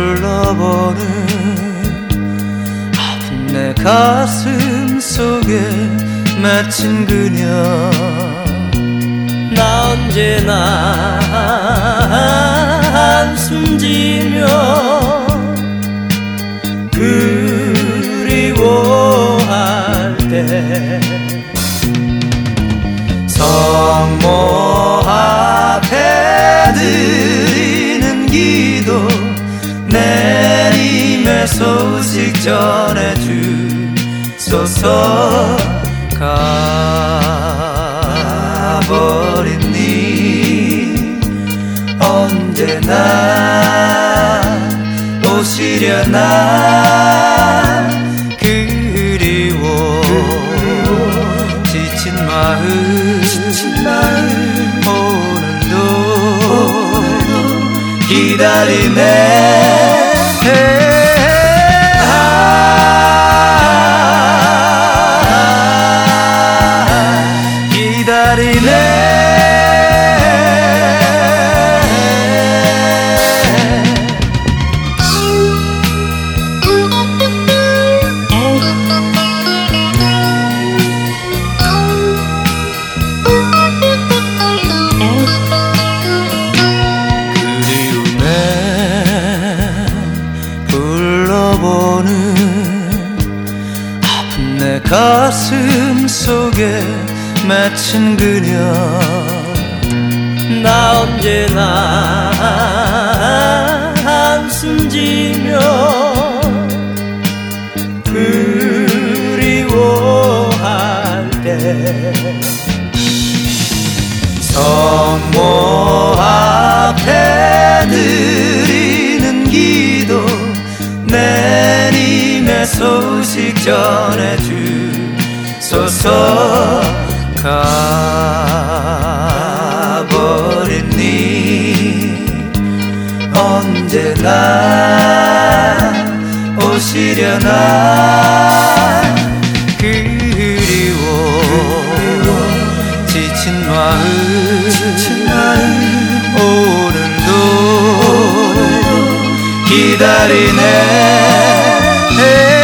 불러보는 아픈 내 가슴 속에 맺힌 그녀. 나 언제나 한숨 지며 그리워할 때 성모 앞에 드리는 기도 내림의 소식 전해주소서. 가버린 니 언제나 오시려나. 그리워 지친 마음 오늘도 기다리네. 아픈 내 가슴 속에 맺힌 그녀. 나 언제나 한숨 지며 그리워할 때 성모 앞에 드리는 기도 내림의 소식 전해주소서. 가버린 니 언제나 오시려나. 그리워 지친 마음 오늘도 기다리네.